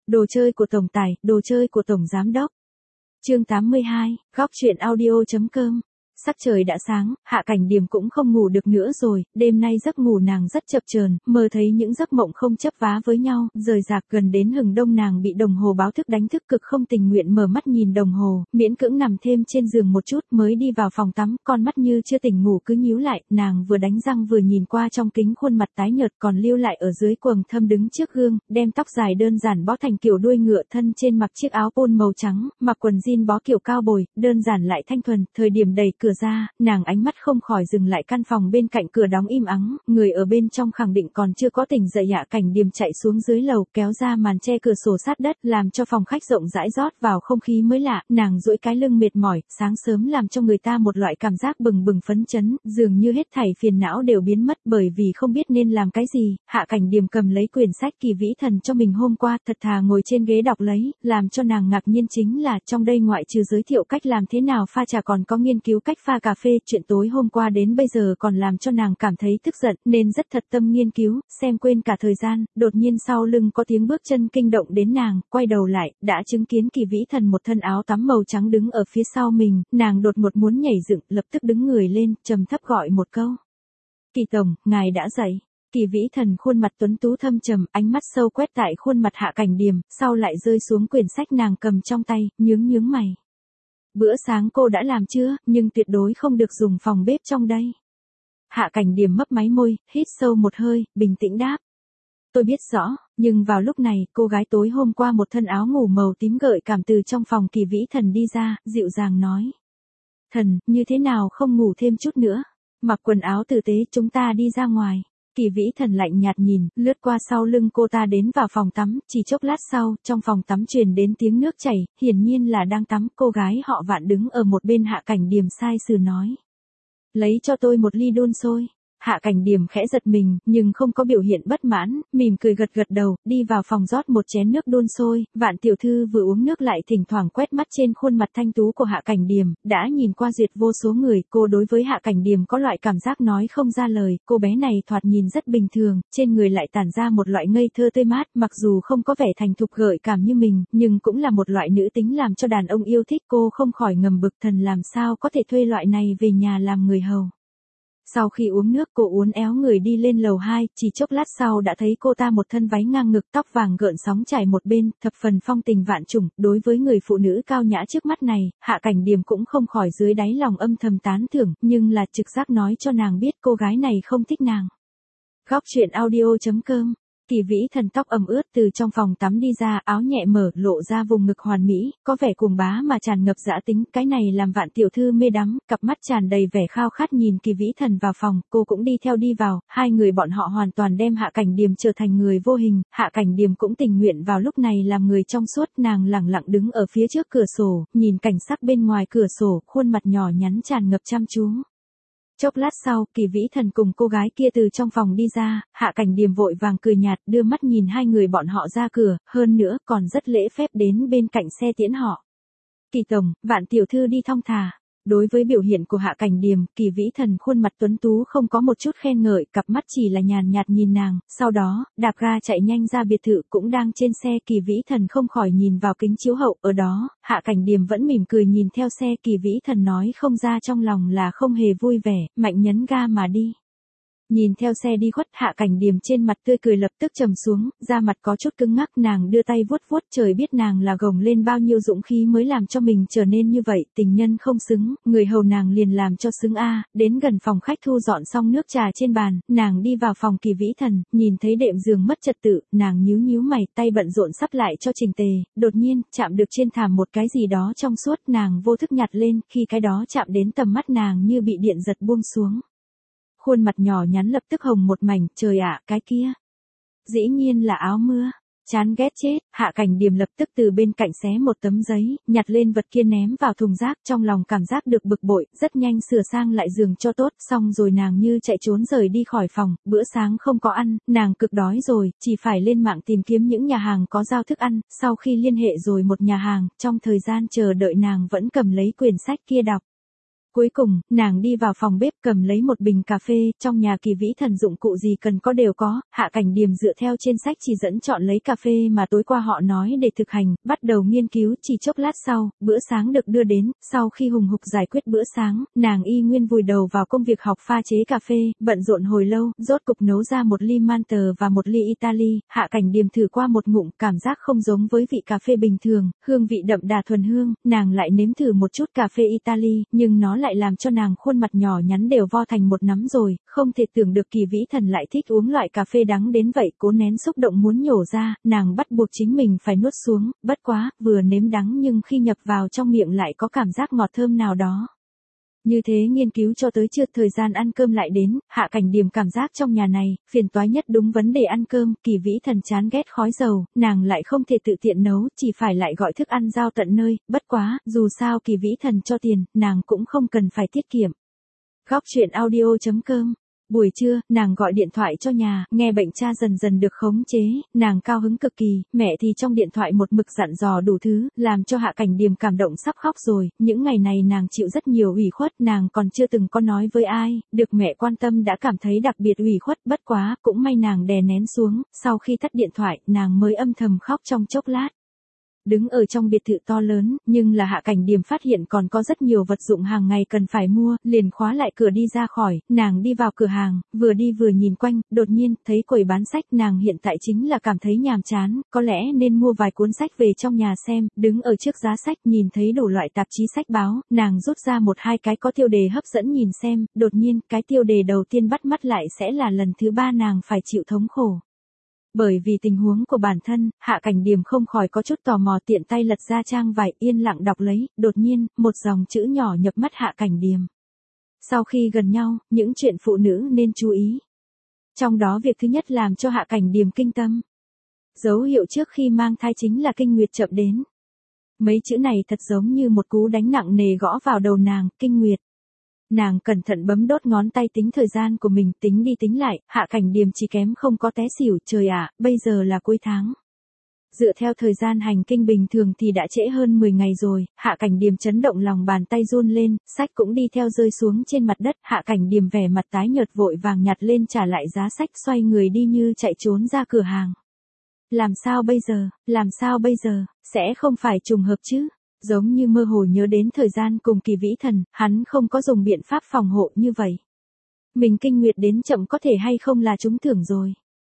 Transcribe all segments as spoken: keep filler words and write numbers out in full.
Đồ chơi của tổng tài, đồ chơi của tổng giám đốc. Chương tám mươi hai, góc truyện audio.com. Sắc trời đã sáng, Hạ Cảnh Điềm cũng không ngủ được nữa rồi, đêm nay giấc ngủ nàng rất chập chờn, mơ thấy những giấc mộng không chấp vá với nhau, rời rạc gần đến hừng đông nàng bị đồng hồ báo thức đánh thức cực không tình nguyện mở mắt nhìn đồng hồ, miễn cưỡng nằm thêm trên giường một chút mới đi vào phòng tắm, con mắt như chưa tỉnh ngủ cứ nhíu lại, nàng vừa đánh răng vừa nhìn qua trong kính khuôn mặt tái nhợt còn lưu lại ở dưới quầng thâm đứng trước gương, đem tóc dài đơn giản bó thành kiểu đuôi ngựa thân trên mặc chiếc áo pôn màu trắng, mặc quần jean bó kiểu cao bồi, đơn giản lại thanh thuần, thời điểm đẩy cửa ra, nàng ánh mắt không khỏi dừng lại căn phòng bên cạnh cửa đóng im ắng, người ở bên trong khẳng định còn chưa có tỉnh dậy. Hạ Cảnh Điềm chạy xuống dưới lầu, kéo ra màn che cửa sổ sát đất, làm cho phòng khách rộng rãi rót vào không khí mới lạ, nàng duỗi cái lưng mệt mỏi, sáng sớm làm cho người ta một loại cảm giác bừng bừng phấn chấn, dường như hết thảy phiền não đều biến mất bởi vì không biết nên làm cái gì. Hạ Cảnh Điềm cầm lấy quyển sách Kỳ Vĩ Thần cho mình hôm qua, thật thà ngồi trên ghế đọc lấy, làm cho nàng ngạc nhiên chính là trong đây ngoại trừ giới thiệu cách làm thế nào pha trà còn có nghiên cứu cách pha cà phê. Chuyện tối hôm qua đến bây giờ còn làm cho nàng cảm thấy tức giận, nên rất thật tâm nghiên cứu, xem quên cả thời gian, đột nhiên sau lưng có tiếng bước chân kinh động đến nàng, quay đầu lại, đã chứng kiến Kỳ Vĩ Thần một thân áo tắm màu trắng đứng ở phía sau mình, nàng đột ngột muốn nhảy dựng, lập tức đứng người lên, trầm thấp gọi một câu. Kỳ tổng, ngài đã dậy. Kỳ Vĩ Thần khuôn mặt tuấn tú thâm trầm, ánh mắt sâu quét tại khuôn mặt Hạ Cảnh Điềm, sau lại rơi xuống quyển sách nàng cầm trong tay, nhướng nhướng mày. Bữa sáng cô đã làm chưa, nhưng tuyệt đối không được dùng phòng bếp trong đây. Hạ Cảnh Điềm mấp máy môi, hít sâu một hơi, bình tĩnh đáp. Tôi biết rõ, nhưng vào lúc này, cô gái tối hôm qua một thân áo ngủ màu tím gợi cảm từ trong phòng Kỳ Vĩ Thần đi ra, dịu dàng nói. Thần, như thế nào không ngủ thêm chút nữa? Mặc quần áo tử tế chúng ta đi ra ngoài. Kỳ Vĩ Thần lạnh nhạt nhìn, lướt qua sau lưng cô ta đến vào phòng tắm, chỉ chốc lát sau, trong phòng tắm truyền đến tiếng nước chảy, hiển nhiên là đang tắm, cô gái họ Vạn đứng ở một bên. Hạ Cảnh Điềm sai sử nói. Lấy cho tôi một ly đun sôi. Hạ Cảnh Điềm khẽ giật mình, nhưng không có biểu hiện bất mãn, mỉm cười gật gật đầu, đi vào phòng rót một chén nước đun sôi. Vạn tiểu thư vừa uống nước lại thỉnh thoảng quét mắt trên khuôn mặt thanh tú của Hạ Cảnh Điềm, đã nhìn qua duyệt vô số người, cô đối với Hạ Cảnh Điềm có loại cảm giác nói không ra lời, cô bé này thoạt nhìn rất bình thường, trên người lại tản ra một loại ngây thơ tươi mát, mặc dù không có vẻ thành thục gợi cảm như mình, nhưng cũng là một loại nữ tính làm cho đàn ông yêu thích. Cô không khỏi ngầm bực, thần làm sao có thể thuê loại này về nhà làm người hầu. Sau khi uống nước cô uốn éo người đi lên lầu hai, chỉ chốc lát sau đã thấy cô ta một thân váy ngang ngực, tóc vàng gợn sóng trải một bên, thập phần phong tình vạn trùng. Đối với người phụ nữ cao nhã trước mắt này, Hạ Cảnh Điềm cũng không khỏi dưới đáy lòng âm thầm tán thưởng, nhưng là trực giác nói cho nàng biết cô gái này không thích nàng. Góc truyện audio.com. Kỳ Vĩ Thần tóc ẩm ướt từ trong phòng tắm đi ra, áo nhẹ mở, lộ ra vùng ngực hoàn mỹ, có vẻ cuồng bá mà tràn ngập dã tính, cái này làm Vạn tiểu thư mê đắm, cặp mắt tràn đầy vẻ khao khát nhìn Kỳ Vĩ Thần vào phòng, cô cũng đi theo đi vào, hai người bọn họ hoàn toàn đem Hạ Cảnh Điềm trở thành người vô hình, Hạ Cảnh Điềm cũng tình nguyện vào lúc này làm người trong suốt, nàng lẳng lặng đứng ở phía trước cửa sổ, nhìn cảnh sắc bên ngoài cửa sổ, khuôn mặt nhỏ nhắn tràn ngập chăm chú. Chốc lát sau, Kỳ Vĩ Thần cùng cô gái kia từ trong phòng đi ra, Hạ Cảnh Điềm vội vàng cười nhạt, đưa mắt nhìn hai người bọn họ ra cửa, hơn nữa còn rất lễ phép đến bên cạnh xe tiễn họ. Kỳ tổng, Vạn tiểu thư đi thong thả. Đối với biểu hiện của Hạ Cảnh Điềm, Kỳ Vĩ Thần khuôn mặt tuấn tú không có một chút khen ngợi, cặp mắt chỉ là nhàn nhạt nhìn nàng, sau đó, đạp ga chạy nhanh ra biệt thự. Cũng đang trên xe, Kỳ Vĩ Thần không khỏi nhìn vào kính chiếu hậu, ở đó, Hạ Cảnh Điềm vẫn mỉm cười nhìn theo xe. Kỳ Vĩ Thần nói không ra trong lòng là không hề vui vẻ, mạnh nhấn ga mà đi. Nhìn theo xe đi khuất, Hạ Cảnh Điềm trên mặt tươi cười lập tức trầm xuống, da mặt có chút cứng ngắc, nàng đưa tay vuốt vuốt, trời biết nàng là gồng lên bao nhiêu dũng khí mới làm cho mình trở nên như vậy, tình nhân không xứng, người hầu nàng liền làm cho xứng a. Đến gần phòng khách thu dọn xong nước trà trên bàn, nàng đi vào phòng Kỳ Vĩ Thần, nhìn thấy đệm giường mất trật tự, nàng nhíu nhíu mày, tay bận rộn sắp lại cho chỉnh tề, đột nhiên, chạm được trên thảm một cái gì đó trong suốt, nàng vô thức nhặt lên, khi cái đó chạm đến tầm mắt nàng như bị điện giật buông xuống. Khuôn mặt nhỏ nhắn lập tức hồng một mảnh, trời ạ, cái kia. Dĩ nhiên là áo mưa. Chán ghét chết, Hạ Cảnh Điềm lập tức từ bên cạnh xé một tấm giấy, nhặt lên vật kia ném vào thùng rác, trong lòng cảm giác được bực bội, rất nhanh sửa sang lại giường cho tốt, xong rồi nàng như chạy trốn rời đi khỏi phòng, bữa sáng không có ăn, nàng cực đói rồi, chỉ phải lên mạng tìm kiếm những nhà hàng có giao thức ăn, sau khi liên hệ rồi một nhà hàng, trong thời gian chờ đợi nàng vẫn cầm lấy quyển sách kia đọc. Cuối cùng, nàng đi vào phòng bếp cầm lấy một bình cà phê, trong nhà Kỳ Vĩ Thần dụng cụ gì cần có đều có, Hạ Cảnh Điềm dựa theo trên sách chỉ dẫn chọn lấy cà phê mà tối qua họ nói để thực hành, bắt đầu nghiên cứu. Chỉ chốc lát sau, bữa sáng được đưa đến, sau khi hùng hục giải quyết bữa sáng, nàng y nguyên vùi đầu vào công việc học pha chế cà phê, bận rộn hồi lâu, rốt cục nấu ra một ly Manter và một ly Italy. Hạ Cảnh Điềm thử qua một ngụm, cảm giác không giống với vị cà phê bình thường, hương vị đậm đà thuần hương, nàng lại nếm thử một chút cà phê Italy, nhưng nó lại làm cho nàng khuôn mặt nhỏ nhắn đều vo thành một nắm rồi, không thể tưởng được Kỳ Vĩ Thần lại thích uống loại cà phê đắng đến vậy, cố nén xúc động muốn nhổ ra, nàng bắt buộc chính mình phải nuốt xuống, bất quá, vừa nếm đắng nhưng khi nhập vào trong miệng lại có cảm giác ngọt thơm nào đó. Như thế nghiên cứu cho tới trưa, thời gian ăn cơm lại đến, Hạ Cảnh Điềm cảm giác trong nhà này, phiền toái nhất đúng vấn đề ăn cơm, Kỳ Vĩ Thần chán ghét khói dầu, nàng lại không thể tự tiện nấu, chỉ phải lại gọi thức ăn giao tận nơi, bất quá, dù sao Kỳ Vĩ Thần cho tiền, nàng cũng không cần phải tiết kiệm. Góc truyện audio chấm com. Buổi trưa, nàng gọi điện thoại cho nhà, nghe bệnh cha dần dần được khống chế, nàng cao hứng cực kỳ, mẹ thì trong điện thoại một mực dặn dò đủ thứ, làm cho Hạ Cảnh Điềm cảm động sắp khóc rồi, những ngày này nàng chịu rất nhiều ủy khuất, nàng còn chưa từng có nói với ai, được mẹ quan tâm đã cảm thấy đặc biệt ủy khuất, bất quá, cũng may nàng đè nén xuống, sau khi tắt điện thoại, nàng mới âm thầm khóc trong chốc lát. Đứng ở trong biệt thự to lớn, nhưng là Hạ Cảnh Điềm phát hiện còn có rất nhiều vật dụng hàng ngày cần phải mua, liền khóa lại cửa đi ra khỏi, nàng đi vào cửa hàng, vừa đi vừa nhìn quanh, đột nhiên, thấy quầy bán sách, nàng hiện tại chính là cảm thấy nhàm chán, có lẽ nên mua vài cuốn sách về trong nhà xem, đứng ở trước giá sách nhìn thấy đủ loại tạp chí sách báo, nàng rút ra một hai cái có tiêu đề hấp dẫn nhìn xem, đột nhiên, cái tiêu đề đầu tiên bắt mắt lại sẽ là lần thứ ba nàng phải chịu thống khổ. Bởi vì tình huống của bản thân, Hạ Cảnh Điềm không khỏi có chút tò mò, tiện tay lật ra trang vải, yên lặng đọc lấy, đột nhiên, một dòng chữ nhỏ nhập mắt Hạ Cảnh Điềm. Sau khi gần nhau, những chuyện phụ nữ nên chú ý. Trong đó việc thứ nhất làm cho Hạ Cảnh Điềm kinh tâm. Dấu hiệu trước khi mang thai chính là kinh nguyệt chậm đến. Mấy chữ này thật giống như một cú đánh nặng nề gõ vào đầu nàng, kinh nguyệt. Nàng cẩn thận bấm đốt ngón tay tính thời gian của mình, tính đi tính lại, Hạ Cảnh Điềm chỉ kém không có té xỉu, trời ạ, bây giờ là cuối tháng. Dựa theo thời gian hành kinh bình thường thì đã trễ hơn mười ngày rồi, Hạ Cảnh Điềm chấn động, lòng bàn tay run lên, sách cũng đi theo rơi xuống trên mặt đất, Hạ Cảnh Điềm vẻ mặt tái nhợt vội vàng nhặt lên trả lại giá sách, xoay người đi như chạy trốn ra cửa hàng. Làm sao bây giờ, làm sao bây giờ, sẽ không phải trùng hợp chứ? Giống như mơ hồ nhớ đến thời gian cùng Kỳ Vĩ Thần, hắn không có dùng biện pháp phòng hộ như vậy. Mình kinh nguyệt đến chậm có thể hay không là trúng thưởng rồi.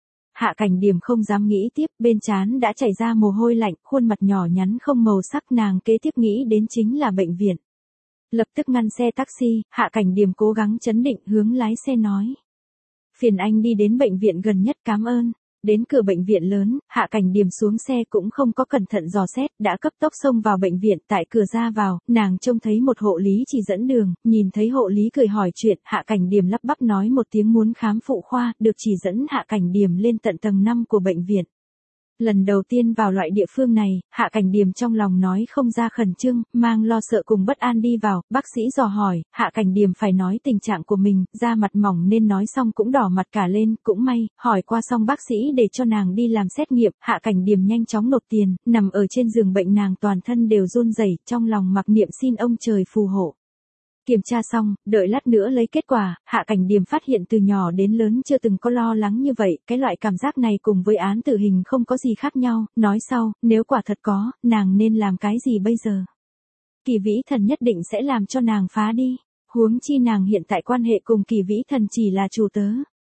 Hạ Cảnh Điềm không dám nghĩ tiếp, bên trán đã chảy ra mồ hôi lạnh, khuôn mặt nhỏ nhắn không màu sắc, nàng kế tiếp nghĩ đến chính là bệnh viện. Lập tức ngăn xe taxi, Hạ Cảnh Điềm cố gắng trấn định hướng lái xe nói. Phiền anh đi đến bệnh viện gần nhất, cảm ơn. Đến cửa bệnh viện lớn, Hạ Cảnh Điềm xuống xe cũng không có cẩn thận dò xét, đã cấp tốc xông vào bệnh viện, tại cửa ra vào, nàng trông thấy một hộ lý chỉ dẫn đường, nhìn thấy hộ lý cười hỏi chuyện, Hạ Cảnh Điềm lắp bắp nói một tiếng muốn khám phụ khoa, được chỉ dẫn Hạ Cảnh Điềm lên tận tầng năm của bệnh viện. Lần đầu tiên vào loại địa phương này, Hạ Cảnh Điềm trong lòng nói không ra khẩn trương, mang lo sợ cùng bất an đi vào, bác sĩ dò hỏi, Hạ Cảnh Điềm phải nói tình trạng của mình, da mặt mỏng nên nói xong cũng đỏ mặt cả lên, cũng may, hỏi qua xong bác sĩ để cho nàng đi làm xét nghiệm, Hạ Cảnh Điềm nhanh chóng nộp tiền, nằm ở trên giường bệnh nàng toàn thân đều run rẩy, trong lòng mặc niệm xin ông trời phù hộ. Kiểm tra xong, đợi lát nữa lấy kết quả, Hạ Cảnh Điềm phát hiện từ nhỏ đến lớn chưa từng có lo lắng như vậy, cái loại cảm giác này cùng với án tử hình không có gì khác nhau, nói sau, nếu quả thật có, nàng nên làm cái gì bây giờ? Kỳ Vĩ Thần nhất định sẽ làm cho nàng phá đi, huống chi nàng hiện tại quan hệ cùng Kỳ Vĩ Thần chỉ là chủ tớ.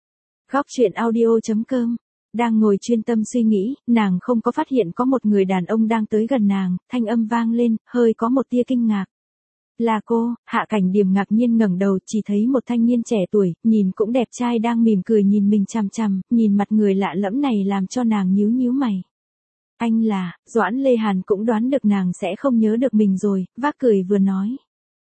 Góc truyện audio chấm com. Đang ngồi chuyên tâm suy nghĩ, nàng không có phát hiện có một người đàn ông đang tới gần nàng, thanh âm vang lên, hơi có một tia kinh ngạc. Là cô, Hạ Cảnh Điềm ngạc nhiên ngẩng đầu, chỉ thấy một thanh niên trẻ tuổi, nhìn cũng đẹp trai đang mỉm cười nhìn mình chằm chằm, nhìn mặt người lạ lẫm này làm cho nàng nhíu nhíu mày. Anh là, Doãn Lê Hàn cũng đoán được nàng sẽ không nhớ được mình rồi, vác cười vừa nói.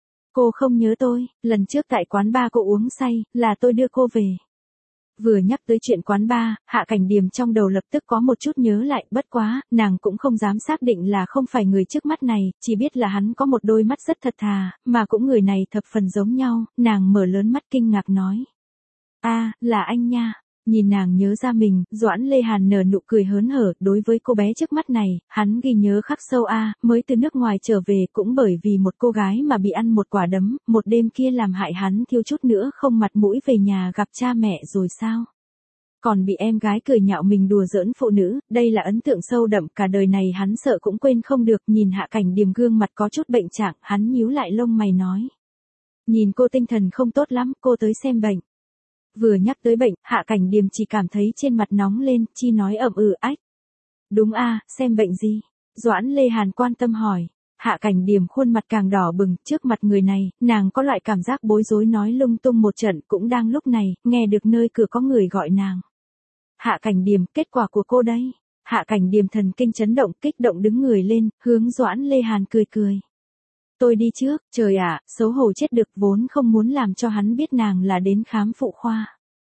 Cô không nhớ tôi, lần trước tại quán bar cô uống say, là tôi đưa cô về. Vừa nhắc tới chuyện quán bar, Hạ Cảnh Điềm trong đầu lập tức có một chút nhớ lại, bất quá, nàng cũng không dám xác định là không phải người trước mắt này, chỉ biết là hắn có một đôi mắt rất thật thà, mà cũng người này thập phần giống nhau, nàng mở lớn mắt kinh ngạc nói. A, là anh nha. Nhìn nàng nhớ ra mình, Doãn Lê Hàn nở nụ cười hớn hở, đối với cô bé trước mắt này, hắn ghi nhớ khắc sâu a, mới từ nước ngoài trở về cũng bởi vì một cô gái mà bị ăn một quả đấm, một đêm kia làm hại hắn thiếu chút nữa không mặt mũi về nhà gặp cha mẹ rồi sao? Còn bị em gái cười nhạo mình đùa giỡn phụ nữ, đây là ấn tượng sâu đậm cả đời này hắn sợ cũng quên không được. Nhìn Hạ Cảnh Điềm gương mặt có chút bệnh trạng, hắn nhíu lại lông mày nói. Nhìn cô tinh thần không tốt lắm, cô tới xem bệnh. Vừa nhắc tới bệnh, Hạ Cảnh Điềm chỉ cảm thấy trên mặt nóng lên, chi nói ậm ừ ách. Đúng a, xem bệnh gì? Doãn Lê Hàn quan tâm hỏi. Hạ Cảnh Điềm khuôn mặt càng đỏ bừng, trước mặt người này, nàng có loại cảm giác bối rối nói lung tung một trận. Cũng đang lúc này, nghe được nơi cửa có người gọi nàng. Hạ Cảnh Điềm, kết quả của cô đây. Hạ Cảnh Điềm thần kinh chấn động, kích động đứng người lên, hướng Doãn Lê Hàn cười cười. Tôi đi trước, trời ạ, xấu hổ chết được, vốn không muốn làm cho hắn biết nàng là đến khám phụ khoa.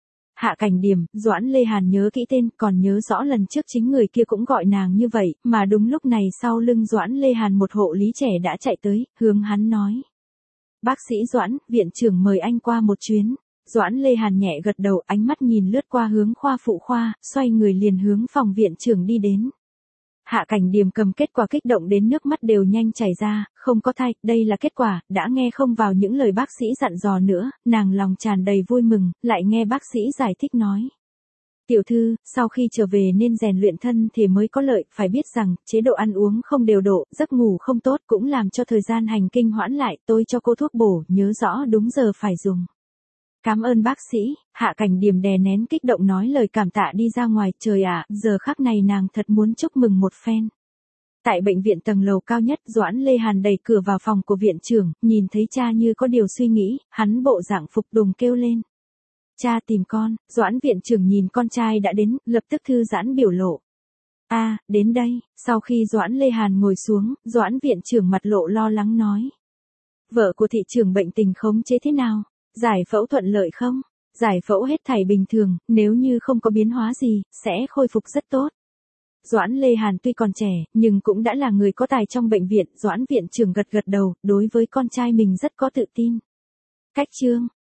Hạ Cảnh Điềm, Doãn Lê Hàn nhớ kỹ tên, còn nhớ rõ lần trước chính người kia cũng gọi nàng như vậy, mà đúng lúc này sau lưng Doãn Lê Hàn một hộ lý trẻ đã chạy tới, hướng hắn nói. Bác sĩ Doãn, viện trưởng mời anh qua một chuyến. Doãn Lê Hàn nhẹ gật đầu, ánh mắt nhìn lướt qua hướng khoa phụ khoa, xoay người liền hướng phòng viện trưởng đi đến. Hạ Cảnh Điềm cầm kết quả kích động đến nước mắt đều nhanh chảy ra, không có thai, đây là kết quả, đã nghe không vào những lời bác sĩ dặn dò nữa, nàng lòng tràn đầy vui mừng, lại nghe bác sĩ giải thích nói. Tiểu thư, sau khi trở về nên rèn luyện thân thì mới có lợi, phải biết rằng, chế độ ăn uống không điều độ, giấc ngủ không tốt cũng làm cho thời gian hành kinh hoãn lại, tôi cho cô thuốc bổ, nhớ rõ đúng giờ phải dùng. Cảm ơn bác sĩ. Hạ Cảnh Điềm đè nén kích động nói lời cảm tạ đi ra ngoài, trời ạ, giờ khắc này nàng thật muốn chúc mừng một phen. Tại bệnh viện tầng lầu cao nhất, Doãn Lê Hàn đẩy cửa vào phòng của viện trưởng, nhìn thấy cha như có điều suy nghĩ, hắn bộ dạng phục đùng kêu lên. Cha tìm con. Doãn viện trưởng nhìn con trai đã đến, lập tức thư giãn biểu lộ. A, à, đến đây. Sau khi Doãn Lê Hàn ngồi xuống, Doãn viện trưởng mặt lộ lo lắng nói. Vợ của thị trưởng bệnh tình khống chế thế nào? Giải phẫu thuận lợi không? Giải phẫu hết thảy bình thường, nếu như không có biến hóa gì, sẽ khôi phục rất tốt. Doãn Lê Hàn tuy còn trẻ, nhưng cũng đã là người có tài trong bệnh viện, Doãn viện trưởng gật gật đầu, đối với con trai mình rất có tự tin. Cách chương